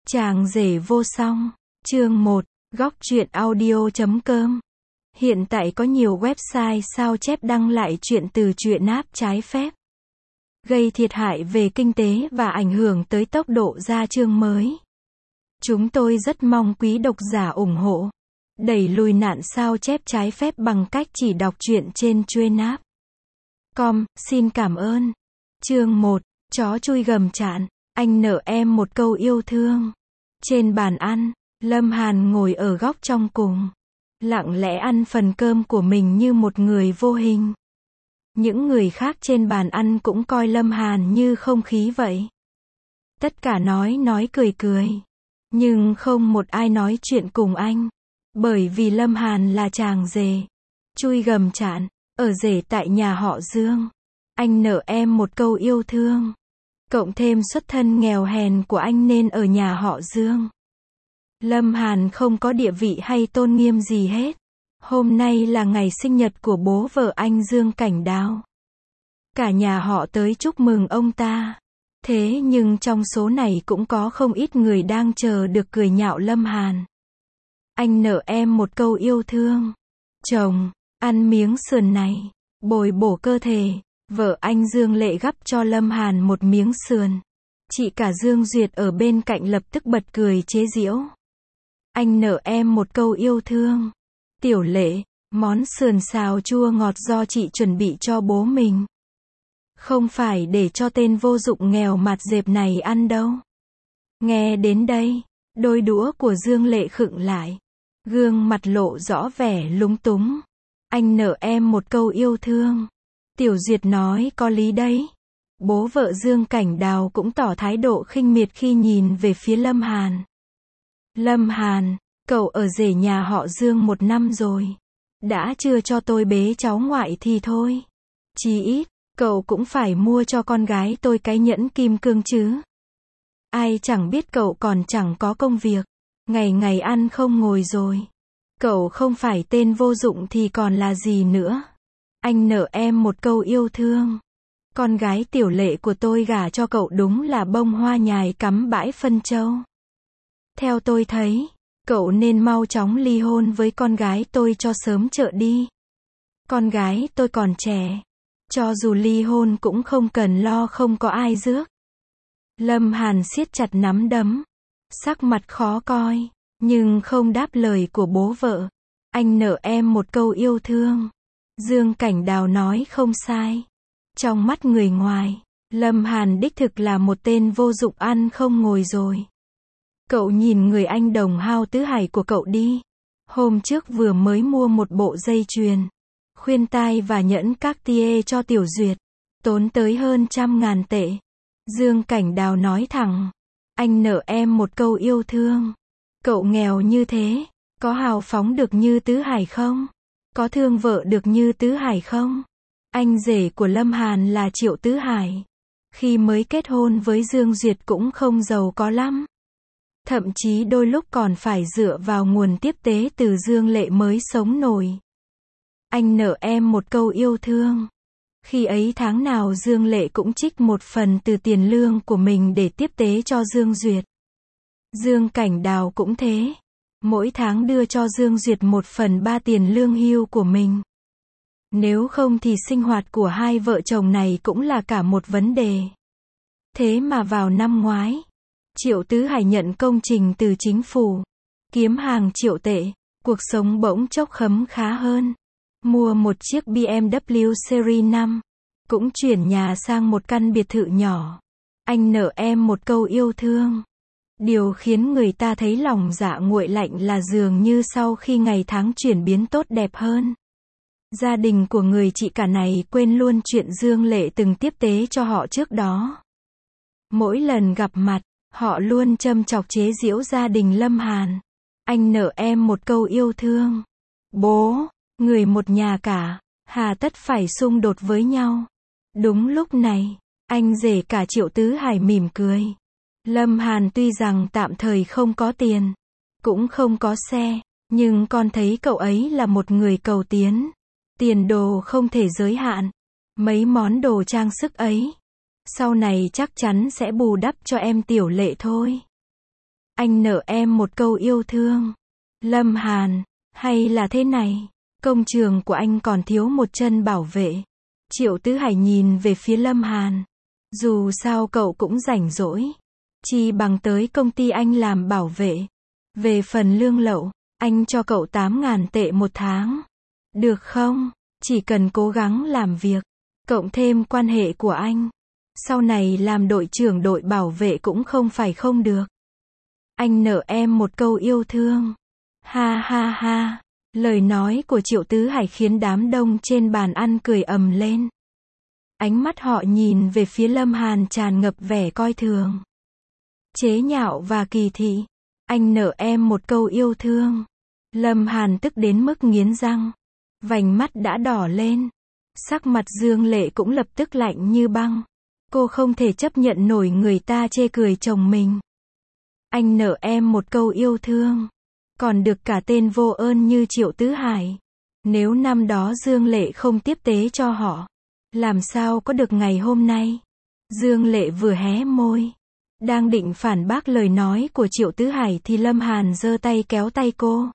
Chàng rể vô song. Chương 1. Góc truyện audio.com. Hiện tại có nhiều website sao chép đăng lại truyện từ truyện app trái phép, gây thiệt hại về kinh tế và ảnh hưởng tới tốc độ ra chương mới. Chúng tôi rất mong quý độc giả ủng hộ, đẩy lùi nạn sao chép trái phép bằng cách chỉ đọc truyện trên truyện.com. Xin cảm ơn. Chương 1. Chó chui gầm chạn. Anh nợ em một câu yêu thương. Trên bàn ăn, Lâm Hàn ngồi ở góc trong cùng, lặng lẽ ăn phần cơm của mình như một người vô hình. Những người khác trên bàn ăn cũng coi Lâm Hàn như không khí vậy. Tất cả nói cười, nhưng không một ai nói chuyện cùng anh, bởi vì Lâm Hàn là chàng rể chui gầm chạn, ở rể tại nhà họ Dương. Anh nợ em một câu yêu thương, cộng thêm xuất thân nghèo hèn của anh nên ở nhà họ Dương, Lâm Hàn không có địa vị hay tôn nghiêm gì hết. Hôm nay là ngày sinh nhật của bố vợ anh Dương Cảnh Đào. Cả nhà họ tới chúc mừng ông ta. Thế nhưng trong số này cũng có không ít người đang chờ được cười nhạo Lâm Hàn. Anh nợ em một câu yêu thương. Chồng, ăn miếng sườn này, bồi bổ cơ thể. Vợ anh Dương Lệ gắp cho Lâm Hàn một miếng sườn. Chị cả Dương Duyệt ở bên cạnh lập tức bật cười chế giễu. Anh nợ em một câu yêu thương. Tiểu Lệ, món sườn xào chua ngọt do chị chuẩn bị cho bố mình, không phải để cho tên vô dụng nghèo mạt dẹp này ăn đâu. Nghe đến đây, đôi đũa của Dương Lệ khựng lại, gương mặt lộ rõ vẻ lúng túng. Anh nợ em một câu yêu thương. Tiểu Duyệt nói có lý đấy. Bố vợ Dương Cảnh Đào cũng tỏ thái độ khinh miệt khi nhìn về phía Lâm Hàn. Lâm Hàn, cậu ở rể nhà họ Dương 1 năm rồi, đã chưa cho tôi bế cháu ngoại thì thôi, chí ít cậu cũng phải mua cho con gái tôi cái nhẫn kim cương chứ. Ai chẳng biết cậu còn chẳng có công việc, ngày ngày ăn không ngồi rồi. Cậu không phải tên vô dụng thì còn là gì nữa. Anh nợ em một câu yêu thương. Con gái Tiểu Lệ của tôi gả cho cậu đúng là bông hoa nhài cắm bãi phân châu. Theo tôi thấy, cậu nên mau chóng ly hôn với con gái tôi cho sớm chợ đi. Con gái tôi còn trẻ, cho dù ly hôn cũng không cần lo không có ai rước. Lâm Hàn siết chặt nắm đấm, sắc mặt khó coi, nhưng không đáp lời của bố vợ. Anh nợ em một câu yêu thương. Dương Cảnh Đào nói không sai. Trong mắt người ngoài, Lâm Hàn đích thực là một tên vô dụng ăn không ngồi rồi. Cậu nhìn người anh đồng hao tứ hải của cậu đi. Hôm trước vừa mới mua một bộ dây chuyền, khuyên tai và nhẫn Cartier cho Tiểu Duyệt, tốn tới hơn 100.000 tệ. Dương Cảnh Đào nói thẳng, anh nợ em một câu yêu thương. Cậu nghèo như thế, có hào phóng được như Tứ Hải không? Có thương vợ được như Tứ Hải không? Anh rể của Lâm Hàn là Triệu Tứ Hải, khi mới kết hôn với Dương Duyệt cũng không giàu có lắm. Thậm chí đôi lúc còn phải dựa vào nguồn tiếp tế từ Dương Lệ mới sống nổi. Anh nợ em một câu yêu thương. Khi ấy tháng nào Dương Lệ cũng trích một phần từ tiền lương của mình để tiếp tế cho Dương Duyệt. Dương Cảnh Đào cũng thế. Mỗi tháng đưa cho Dương Duyệt 1/3 tiền lương hưu của mình. Nếu không thì sinh hoạt của hai vợ chồng này cũng là cả một vấn đề. Thế mà vào năm ngoái, Triệu Tứ Hải nhận công trình từ chính phủ, kiếm hàng triệu tệ, cuộc sống bỗng chốc khấm khá hơn. Mua một chiếc BMW Series 5, cũng chuyển nhà sang một căn biệt thự nhỏ. Anh nợ em một câu yêu thương. Điều khiến người ta thấy lòng dạ nguội lạnh là dường như sau khi ngày tháng chuyển biến tốt đẹp hơn, gia đình của người chị cả này quên luôn chuyện Dương Lệ từng tiếp tế cho họ trước đó. Mỗi lần gặp mặt, họ luôn châm chọc chế giễu gia đình Lâm Hàn. Anh nợ em một câu yêu thương. Bố, người một nhà cả, hà tất phải xung đột với nhau. Đúng lúc này, anh rể cả Triệu Tứ Hải mỉm cười. Lâm Hàn tuy rằng tạm thời không có tiền, cũng không có xe, nhưng con thấy cậu ấy là một người cầu tiến. Tiền đồ không thể giới hạn. Mấy món đồ trang sức ấy, sau này chắc chắn sẽ bù đắp cho em Tiểu Lệ thôi. anh nợ em một câu yêu thương. Lâm Hàn, hay là thế này, công trường của anh còn thiếu một chân bảo vệ. Triệu Tứ Hải nhìn về phía Lâm Hàn. Dù sao cậu cũng rảnh rỗi. Chi bằng tới công ty anh làm bảo vệ. Về phần lương lậu, anh cho cậu 8.000 tệ một tháng. Được không? Chỉ cần cố gắng làm việc, cộng thêm quan hệ của anh. Sau này làm đội trưởng đội bảo vệ cũng không phải không được. Anh nợ em một câu yêu thương. Ha ha ha. Lời nói của Triệu Tứ Hải khiến đám đông trên bàn ăn cười ầm lên. Ánh mắt họ nhìn về phía Lâm Hàn tràn ngập vẻ coi thường, chế nhạo và kỳ thị. Anh nợ em một câu yêu thương. Lâm Hàn tức đến mức nghiến răng. Vành mắt đã đỏ lên. Sắc mặt Dương Lệ cũng lập tức lạnh như băng. Cô không thể chấp nhận nổi người ta chê cười chồng mình. Anh nợ em một câu yêu thương. Còn được cả tên vô ơn như Triệu Tứ Hải. Nếu năm đó Dương Lệ không tiếp tế cho họ, làm sao có được ngày hôm nay? Dương Lệ vừa hé môi, đang định phản bác lời nói của Triệu Tứ Hải thì Lâm Hàn giơ tay kéo tay cô.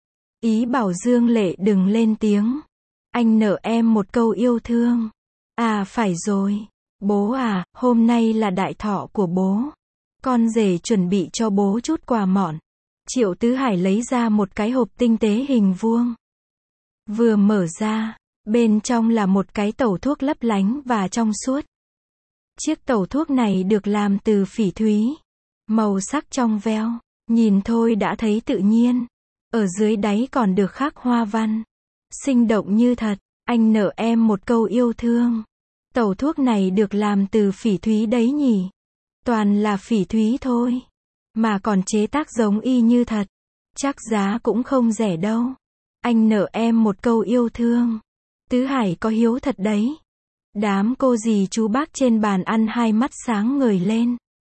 Ý bảo Dương Lệ đừng lên tiếng. Anh nợ em một câu yêu thương. À phải rồi. Bố à, hôm nay là đại thọ của bố. Con rể chuẩn bị cho bố chút quà mọn. Triệu Tứ Hải lấy ra một cái hộp tinh tế hình vuông. Vừa mở ra, bên trong là một cái tẩu thuốc lấp lánh và trong suốt. Chiếc tẩu thuốc này được làm từ phỉ thúy. Màu sắc trong veo, nhìn thôi đã thấy tự nhiên. Ở dưới đáy còn được khắc hoa văn. Sinh động như thật. Anh nợ em một câu yêu thương. Tẩu thuốc này được làm từ phỉ thúy đấy nhỉ? Toàn là phỉ thúy thôi. Mà còn chế tác giống y như thật. Chắc giá cũng không rẻ đâu. Anh nợ em một câu yêu thương. Tứ Hải có hiếu thật đấy. Đám cô dì chú bác trên bàn ăn hai mắt sáng ngời lên.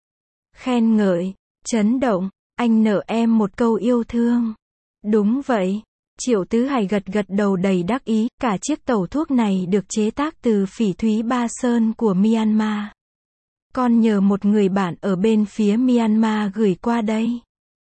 Khen ngợi, chấn động, anh nợ em một câu yêu thương. Đúng vậy. Triệu Tứ Hải gật gật đầu đầy đắc ý. Cả chiếc tẩu thuốc này được chế tác từ phỉ thúy Ba Sơn của Myanmar. Con nhờ một người bạn ở bên phía Myanmar gửi qua đây.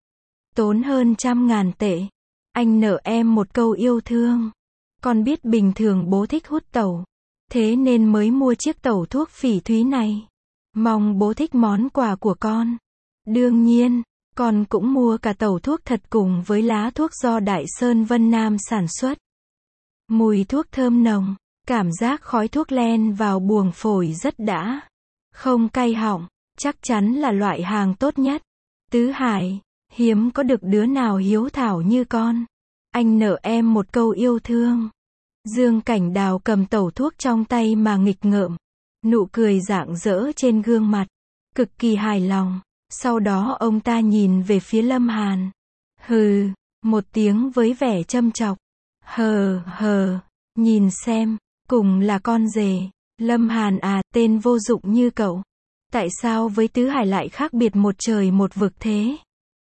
Tốn hơn 100.000 tệ. Anh nợ em một câu yêu thương. Con biết bình thường bố thích hút tẩu. Thế nên mới mua chiếc tẩu thuốc phỉ thúy này. Mong bố thích món quà của con. Đương nhiên, con cũng mua cả tẩu thuốc thật cùng với lá thuốc do Đại Sơn Vân Nam sản xuất. Mùi thuốc thơm nồng, cảm giác khói thuốc len vào buồng phổi rất đã. Không cay họng, chắc chắn là loại hàng tốt nhất. Tứ Hải, hiếm có được đứa nào hiếu thảo như con. Anh nợ em một câu yêu thương. Dương Cảnh Đào cầm tẩu thuốc trong tay mà nghịch ngợm. Nụ cười rạng rỡ trên gương mặt. Cực kỳ hài lòng. Sau đó ông ta nhìn về phía Lâm Hàn. Hừ, một tiếng với vẻ châm chọc. Hờ, nhìn xem, cùng là con rể. Lâm Hàn à, tên vô dụng như cậu. Tại sao với Tứ Hải lại khác biệt một trời một vực thế?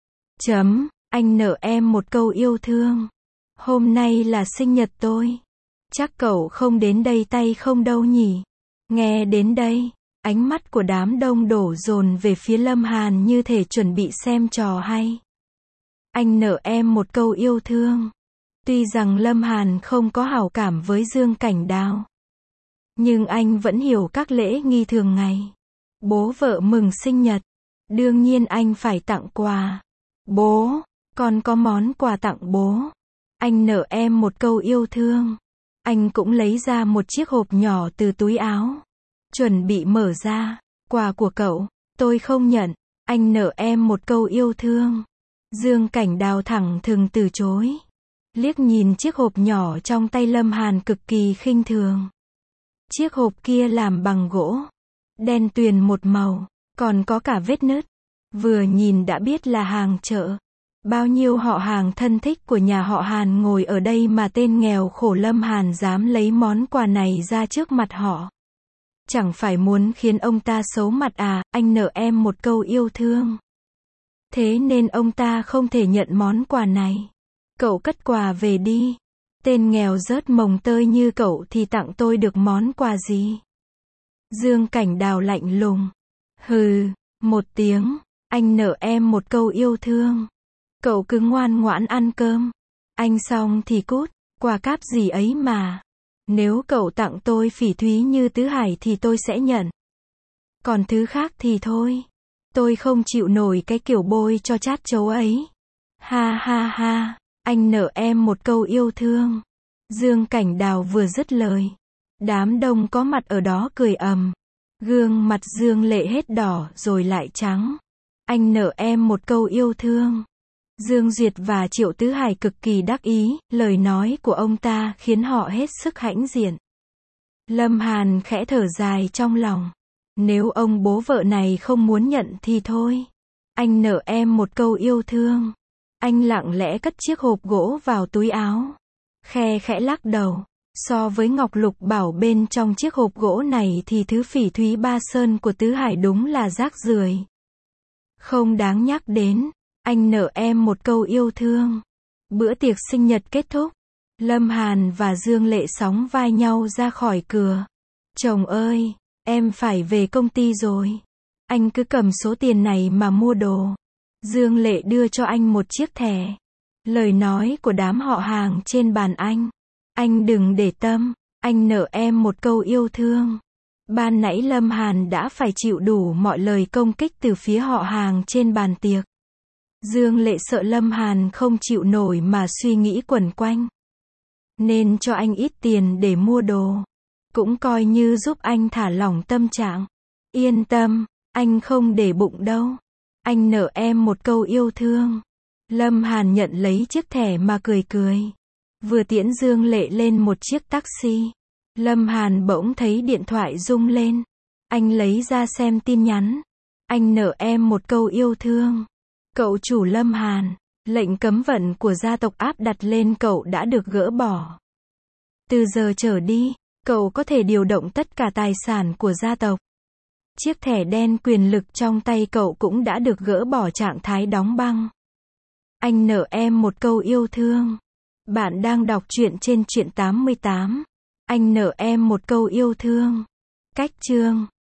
Anh nợ em một câu yêu thương. Hôm nay là sinh nhật tôi. Chắc cậu không đến đây tay không đâu nhỉ? Nghe đến đây, ánh mắt của đám đông đổ dồn về phía Lâm Hàn như thể chuẩn bị xem trò hay. Anh nợ em một câu yêu thương. Tuy rằng Lâm Hàn không có hảo cảm với Dương Cảnh Đào, nhưng anh vẫn hiểu các lễ nghi thường ngày. Bố vợ mừng sinh nhật, đương nhiên anh phải tặng quà. Bố, con có món quà tặng bố. Anh nợ em một câu yêu thương. Anh cũng lấy ra một chiếc hộp nhỏ từ túi áo. Chuẩn bị mở ra. Quà của cậu, tôi không nhận. Anh nợ em một câu yêu thương. Dương Cảnh Đào thẳng thừng từ chối. Liếc nhìn chiếc hộp nhỏ trong tay Lâm Hàn cực kỳ khinh thường. Chiếc hộp kia làm bằng gỗ. Đen tuyền một màu. Còn có cả vết nứt. Vừa nhìn đã biết là hàng chợ. Bao nhiêu họ hàng thân thích của nhà họ Hàn ngồi ở đây mà tên nghèo khổ Lâm Hàn dám lấy món quà này ra trước mặt họ. Chẳng phải muốn khiến ông ta xấu mặt à? Anh nợ em một câu yêu thương. Thế nên ông ta không thể nhận món quà này. Cậu cất quà về đi. Tên nghèo rớt mồng tơi như cậu thì tặng tôi được món quà gì? Dương Cảnh Đào lạnh lùng. Hừ, một tiếng. Anh nợ em một câu yêu thương. Cậu cứ ngoan ngoãn ăn cơm. Anh xong thì cút, quà cáp gì ấy mà. Nếu cậu tặng tôi phỉ thúy như Tứ Hải thì tôi sẽ nhận. Còn thứ khác thì thôi. Tôi không chịu nổi cái kiểu bôi cho chát chấu ấy. Ha ha ha, anh nợ em một câu yêu thương. Dương Cảnh Đào vừa dứt lời. Đám đông có mặt ở đó cười ầm. Gương mặt Dương Lệ hết đỏ rồi lại trắng. Anh nợ em một câu yêu thương. Dương Duyệt và Triệu Tứ Hải cực kỳ đắc ý, lời nói của ông ta khiến họ hết sức hãnh diện. Lâm Hàn khẽ thở dài trong lòng. Nếu ông bố vợ này không muốn nhận thì thôi. Anh nợ em một câu yêu thương. Anh lặng lẽ cất chiếc hộp gỗ vào túi áo. Khe khẽ lắc đầu. So với ngọc lục bảo bên trong chiếc hộp gỗ này thì thứ phỉ thúy Ba Sơn của Tứ Hải đúng là rác rưởi. Không đáng nhắc đến. Anh nợ em một câu yêu thương. Bữa tiệc sinh nhật kết thúc. Lâm Hàn và Dương Lệ sóng vai nhau ra khỏi cửa. Chồng ơi, em phải về công ty rồi. Anh cứ cầm số tiền này mà mua đồ. Dương Lệ đưa cho anh một chiếc thẻ. Lời nói của đám họ hàng trên bàn anh. Anh đừng để tâm, anh nợ em một câu yêu thương. Ban nãy Lâm Hàn đã phải chịu đủ mọi lời công kích từ phía họ hàng trên bàn tiệc. Dương Lệ sợ Lâm Hàn không chịu nổi mà suy nghĩ quẩn quanh. Nên cho anh ít tiền để mua đồ. Cũng coi như giúp anh thả lỏng tâm trạng. Yên tâm, anh không để bụng đâu. Anh nợ em một câu yêu thương. Lâm Hàn nhận lấy chiếc thẻ mà cười cười. Vừa tiễn Dương Lệ lên một chiếc taxi. Lâm Hàn bỗng thấy điện thoại rung lên. Anh lấy ra xem tin nhắn. Anh nợ em một câu yêu thương. Cậu chủ Lâm Hàn, lệnh cấm vận của gia tộc áp đặt lên cậu đã được gỡ bỏ. Từ giờ trở đi, cậu có thể điều động tất cả tài sản của gia tộc. Chiếc thẻ đen quyền lực trong tay cậu cũng đã được gỡ bỏ trạng thái đóng băng. Anh nợ em một câu yêu thương. Bạn đang đọc truyện trên Truyện 88. Anh nợ em một câu yêu thương. Cách chương